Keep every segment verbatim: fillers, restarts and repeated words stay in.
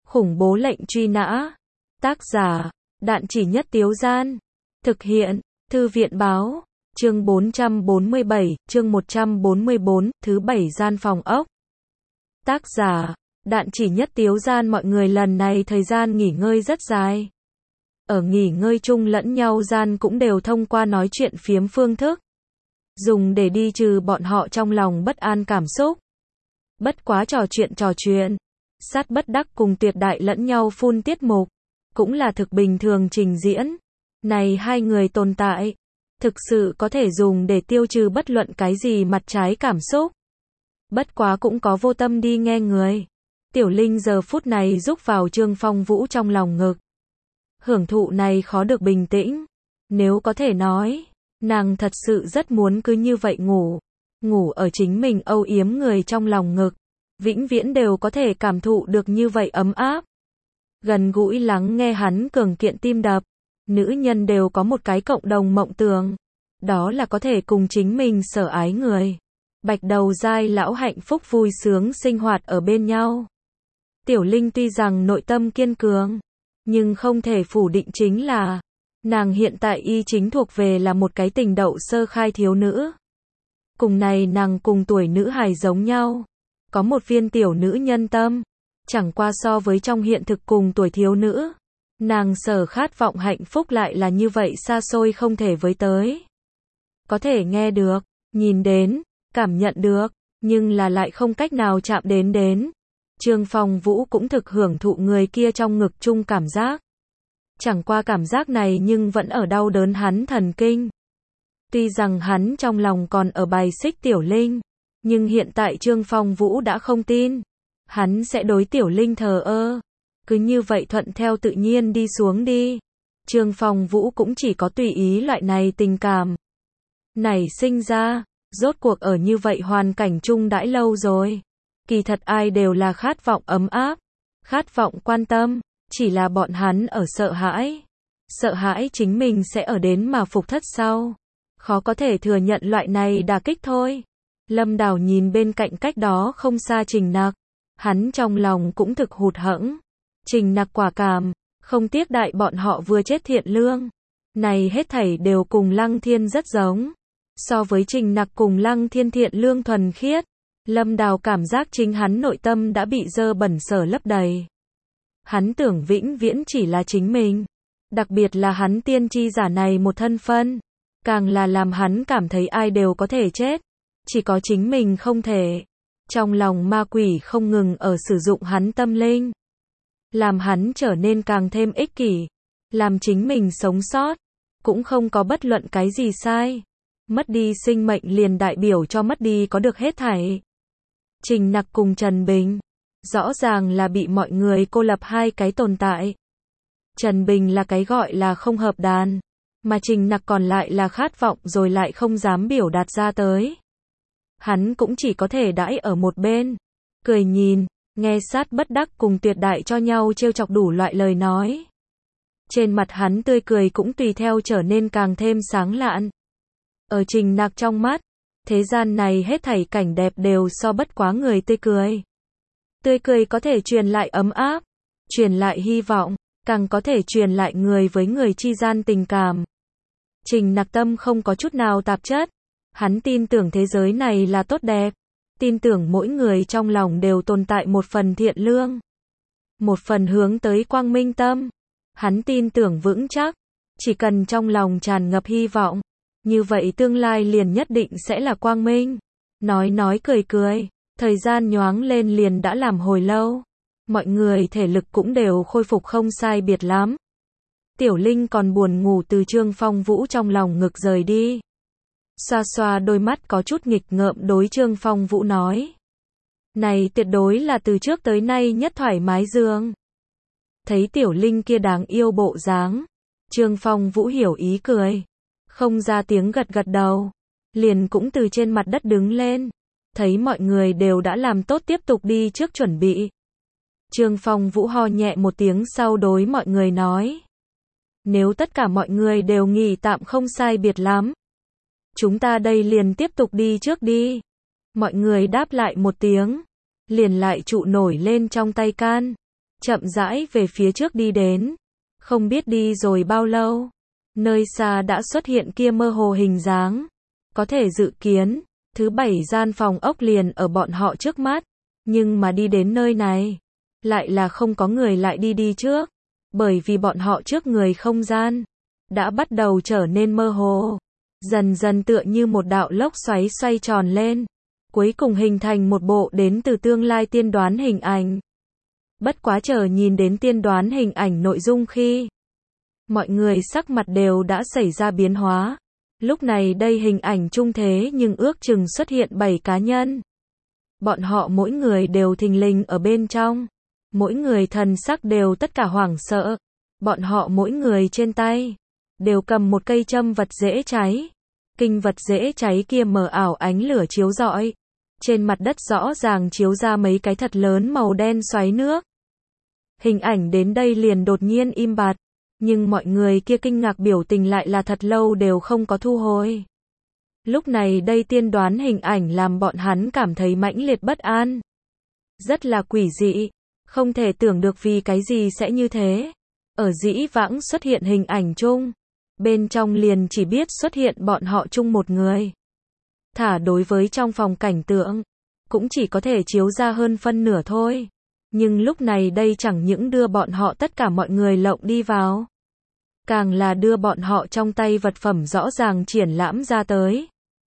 Khủng bố lệnh truy nã. Tác giả, Đạn Chỉ Nhất Tiếu Gian. Thực hiện, Thư viện báo. Chương bốn trăm bốn mươi bảy, chương một trăm bốn mươi bốn, thứ bảy gian phòng ốc. Tác giả, Đạn Chỉ Nhất Tiếu Gian. Mọi người lần này thời gian nghỉ ngơi rất dài. Ở nghỉ ngơi chung lẫn nhau gian cũng đều thông qua nói chuyện phiếm phương thức. Dùng để đi trừ bọn họ trong lòng bất an cảm xúc. Bất quá trò chuyện trò chuyện. Sát bất đắc cùng tuyệt đại lẫn nhau phun tiết mục. Cũng là thực bình thường trình diễn. Này hai người tồn tại. Thực sự có thể dùng để tiêu trừ bất luận cái gì mặt trái cảm xúc. Bất quá cũng có vô tâm đi nghe người. Tiểu Linh giờ phút này rúc vào Trương Phong Vũ trong lòng ngực. Hưởng thụ này khó được bình tĩnh. Nếu có thể nói, nàng thật sự rất muốn cứ như vậy ngủ. Ngủ ở chính mình âu yếm người trong lòng ngực. Vĩnh viễn đều có thể cảm thụ được như vậy ấm áp. Gần gũi lắng nghe hắn cường kiện tim đập. Nữ nhân đều có một cái cộng đồng mộng tưởng. Đó là có thể cùng chính mình sở ái người. Bạch đầu dai lão hạnh phúc vui sướng sinh hoạt ở bên nhau. Tiểu Linh tuy rằng nội tâm kiên cường. Nhưng không thể phủ định chính là. Nàng hiện tại y chính thuộc về là một cái tình đậu sơ khai thiếu nữ. Cùng này nàng cùng tuổi nữ hài giống nhau. Có một viên tiểu nữ nhân tâm. Chẳng qua so với trong hiện thực cùng tuổi thiếu nữ. Nàng sở khát vọng hạnh phúc lại là như vậy xa xôi không thể với tới. Có thể nghe được, nhìn đến, cảm nhận được, nhưng là lại không cách nào chạm đến đến. Trương Phong Vũ cũng thực hưởng thụ người kia trong ngực chung cảm giác. Chẳng qua cảm giác này nhưng vẫn ở đau đớn hắn thần kinh. Tuy rằng hắn trong lòng còn ở bài xích Tiểu Linh, nhưng hiện tại Trương Phong Vũ đã không tin. Hắn sẽ đối Tiểu Linh thờ ơ. Cứ như vậy thuận theo tự nhiên đi xuống đi. Trương Phong Vũ cũng chỉ có tùy ý loại này tình cảm. Nảy sinh ra, rốt cuộc ở như vậy hoàn cảnh chung đãi lâu rồi. Kỳ thật ai đều là khát vọng ấm áp, khát vọng quan tâm, chỉ là bọn hắn ở sợ hãi. Sợ hãi chính mình sẽ ở đến mà phục thất sau. Khó có thể thừa nhận loại này đả kích thôi. Lâm Đào nhìn bên cạnh cách đó không xa Trình Nặc. Hắn trong lòng cũng thực hụt hẫng. Trình Nặc quả cảm, không tiếc đại bọn họ vừa chết thiện lương. Này hết thảy đều cùng Lăng Thiên rất giống. So với Trình Nặc cùng Lăng Thiên thiện lương thuần khiết, Lâm Đào cảm giác chính hắn nội tâm đã bị dơ bẩn sở lấp đầy. Hắn tưởng vĩnh viễn chỉ là chính mình. Đặc biệt là hắn tiên tri giả này một thân phân. Càng là làm hắn cảm thấy ai đều có thể chết. Chỉ có chính mình không thể. Trong lòng ma quỷ không ngừng ở sử dụng hắn tâm linh. Làm hắn trở nên càng thêm ích kỷ. Làm chính mình sống sót. Cũng không có bất luận cái gì sai. Mất đi sinh mệnh liền đại biểu cho mất đi có được hết thảy. Trình Nặc cùng Trần Bình. Rõ ràng là bị mọi người cô lập hai cái tồn tại. Trần Bình là cái gọi là không hợp đàn. Mà Trình Nặc còn lại là khát vọng rồi lại không dám biểu đạt ra tới. Hắn cũng chỉ có thể đãi ở một bên. Cười nhìn, nghe sát bất đắc cùng tuyệt đại cho nhau trêu chọc đủ loại lời nói. Trên mặt hắn tươi cười cũng tùy theo trở nên càng thêm sáng lạn. Ở Trình Nặc trong mắt, thế gian này hết thảy cảnh đẹp đều so bất quá người tươi cười. Tươi cười có thể truyền lại ấm áp, truyền lại hy vọng, càng có thể truyền lại người với người chi gian tình cảm. Trình Nặc tâm không có chút nào tạp chất. Hắn tin tưởng thế giới này là tốt đẹp. Tin tưởng mỗi người trong lòng đều tồn tại một phần thiện lương. Một phần hướng tới quang minh tâm. Hắn tin tưởng vững chắc. Chỉ cần trong lòng tràn ngập hy vọng. Như vậy tương lai liền nhất định sẽ là quang minh. Nói nói cười cười. Thời gian nhoáng lên liền đã làm hồi lâu. Mọi người thể lực cũng đều khôi phục không sai biệt lắm. Tiểu Linh còn buồn ngủ từ Trương Phong Vũ trong lòng ngực rời đi. Xoa xoa đôi mắt có chút nghịch ngợm đối Trương Phong Vũ nói. Này tuyệt đối là từ trước tới nay nhất thoải mái giường. Thấy Tiểu Linh kia đáng yêu bộ dáng. Trương Phong Vũ hiểu ý cười. Không ra tiếng gật gật đầu. Liền cũng từ trên mặt đất đứng lên. Thấy mọi người đều đã làm tốt tiếp tục đi trước chuẩn bị. Trương Phong Vũ ho nhẹ một tiếng sau đối mọi người nói. Nếu tất cả mọi người đều nghỉ tạm không sai biệt lắm. Chúng ta đây liền tiếp tục đi trước đi. Mọi người đáp lại một tiếng. Liền lại trụ nổi lên trong tay can. chậm rãi về phía trước đi đến. Không biết đi rồi bao lâu, nơi xa đã xuất hiện kia mơ hồ hình dáng. Có thể dự kiến, thứ bảy gian phòng ốc liền ở bọn họ trước mắt. Nhưng mà đi đến nơi này, lại là không có người lại đi đi trước. Bởi vì bọn họ trước người không gian, đã bắt đầu trở nên mơ hồ. Dần dần tựa như một đạo lốc xoáy xoay tròn lên. Cuối cùng hình thành một bộ đến từ tương lai tiên đoán hình ảnh. Bất quá chờ nhìn đến tiên đoán hình ảnh nội dung khi mọi người sắc mặt đều đã xảy ra biến hóa. Lúc này đây hình ảnh trung thế nhưng ước chừng xuất hiện bảy cá nhân. Bọn họ mỗi người đều thình lình ở bên trong. Mỗi người thần sắc đều tất cả hoảng sợ. Bọn họ mỗi người trên tay đều cầm một cây châm vật dễ cháy. Kinh vật dễ cháy kia mờ ảo ánh lửa chiếu rọi. Trên mặt đất rõ ràng chiếu ra mấy cái thật lớn màu đen xoáy nước. Hình ảnh đến đây liền đột nhiên im bặt. Nhưng mọi người kia kinh ngạc biểu tình lại là thật lâu đều không có thu hồi. Lúc này đây tiên đoán hình ảnh làm bọn hắn cảm thấy mãnh liệt bất an. Rất là quỷ dị. Không thể tưởng được vì cái gì sẽ như thế. Ở dĩ vãng xuất hiện hình ảnh chung. Bên trong liền chỉ biết xuất hiện bọn họ chung một người. Thả đối với trong phòng cảnh tượng, cũng chỉ có thể chiếu ra hơn phân nửa thôi. Nhưng lúc này đây chẳng những đưa bọn họ tất cả mọi người lộng đi vào. Càng là đưa bọn họ trong tay vật phẩm rõ ràng triển lãm ra tới.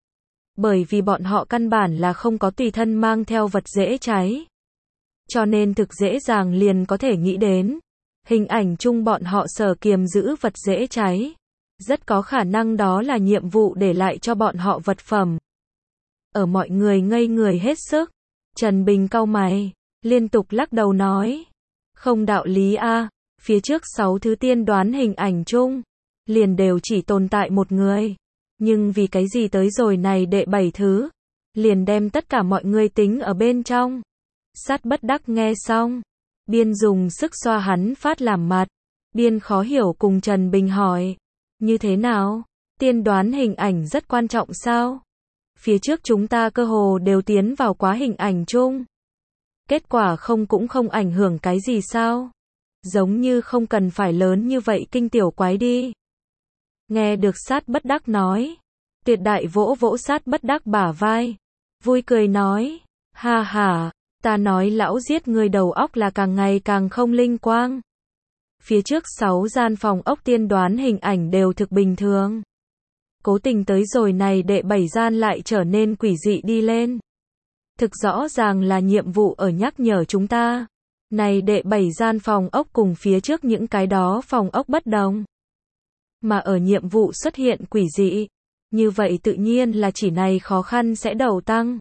Bởi vì bọn họ căn bản là không có tùy thân mang theo vật dễ cháy. Cho nên thực dễ dàng liền có thể nghĩ đến. Hình ảnh chung bọn họ sở kiềm giữ vật dễ cháy. Rất có khả năng đó là nhiệm vụ để lại cho bọn họ vật phẩm. Ở mọi người ngây người hết sức. Trần Bình cau mày, liên tục lắc đầu nói. Không đạo lý a, phía trước sáu thứ tiên đoán hình ảnh chung. Liền đều chỉ tồn tại một người. Nhưng vì cái gì tới rồi này đệ bảy thứ. Liền đem tất cả mọi người tính ở bên trong. Sát bất đắc nghe xong. Biên dùng sức xoa hắn phát làm mặt. Biên khó hiểu cùng Trần Bình hỏi. Như thế nào? Tiên đoán hình ảnh rất quan trọng sao? Phía trước chúng ta cơ hồ đều tiến vào quá hình ảnh chung. Kết quả không cũng không ảnh hưởng cái gì sao? Giống như không cần phải lớn như vậy kinh tiểu quái đi. Nghe được sát bất đắc nói. Tuyệt đại vỗ vỗ sát bất đắc bả vai. Vui cười nói. Ha ha, ta nói lão giết người đầu óc là càng ngày càng không linh quang. Phía trước sáu gian phòng ốc tiên đoán hình ảnh đều thực bình thường. Cố tình tới rồi này đệ bảy gian lại trở nên quỷ dị đi lên. Thực rõ ràng là nhiệm vụ ở nhắc nhở chúng ta. Này đệ bảy gian phòng ốc cùng phía trước những cái đó phòng ốc bất đồng. Mà ở nhiệm vụ xuất hiện quỷ dị. Như vậy tự nhiên là chỉ này khó khăn sẽ đầu tăng.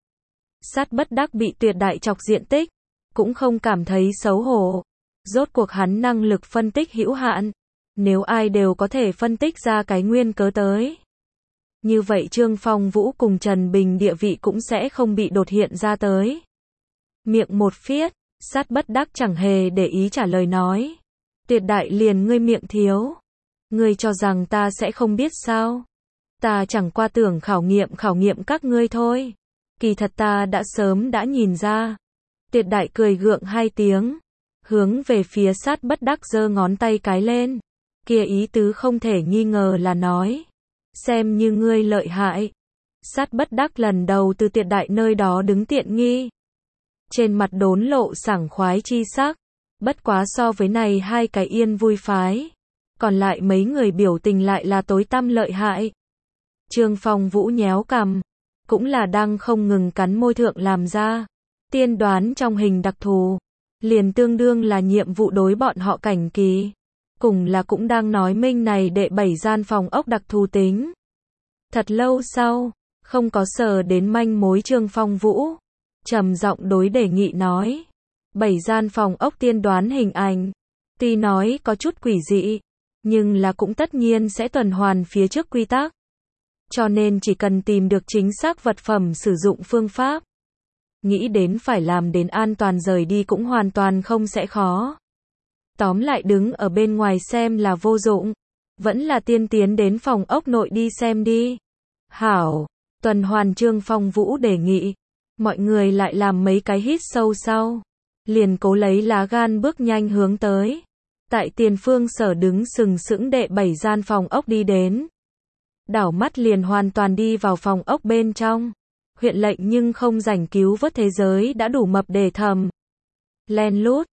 Sát bất đắc bị tuyệt đại chọc diện tích. Cũng không cảm thấy xấu hổ. Rốt cuộc hắn năng lực phân tích hữu hạn. Nếu ai đều có thể phân tích ra cái nguyên cớ tới. Như vậy Trương Phong Vũ cùng Trần Bình địa vị cũng sẽ không bị đột hiện ra tới. Miệng một phiết, sát bất đắc chẳng hề để ý trả lời nói. Tuyệt đại liền ngươi miệng thiếu. Ngươi cho rằng ta sẽ không biết sao. Ta chẳng qua tưởng khảo nghiệm khảo nghiệm các ngươi thôi. Kỳ thật ta đã sớm đã nhìn ra. Tuyệt đại cười gượng hai tiếng. Hướng về phía sát bất đắc giơ ngón tay cái lên. Kia ý tứ không thể nghi ngờ là nói. Xem như ngươi lợi hại. Sát bất đắc lần đầu từ tuyệt đại nơi đó đứng tiện nghi. Trên mặt đốn lộ sảng khoái chi sắc. Bất quá so với này hai cái yên vui phái. Còn lại mấy người biểu tình lại là tối tăm lợi hại. Trương Phong Vũ nhéo cằm. Cũng là đang không ngừng cắn môi thượng làm ra. Tiên đoán trong hình đặc thù. Liền tương đương là nhiệm vụ đối bọn họ cảnh kỳ. Cùng là cũng đang nói minh này đệ bảy gian phòng ốc đặc thù tính. Thật lâu sau, không có sờ đến manh mối Trương Phong Vũ. Trầm giọng đối đề nghị nói. Bảy gian phòng ốc tiên đoán hình ảnh. Tuy nói có chút quỷ dị. Nhưng là cũng tất nhiên sẽ tuần hoàn phía trước quy tắc. Cho nên chỉ cần tìm được chính xác vật phẩm sử dụng phương pháp. Nghĩ đến phải làm đến an toàn rời đi cũng hoàn toàn không sẽ khó. Tóm lại đứng ở bên ngoài xem là vô dụng. Vẫn là tiên tiến đến phòng ốc nội đi xem đi. Hảo, tuần hoàn Trương Phong Vũ đề nghị. Mọi người lại làm mấy cái hít sâu sau. liền cố lấy lá gan bước nhanh hướng tới. Tại tiền phương sở đứng sừng sững đệ bảy gian phòng ốc đi đến. Đảo mắt liền hoàn toàn đi vào phòng ốc bên trong. Huyện lệnh nhưng không rảnh cứu vớt thế giới đã đủ mập để thầm. Len lút,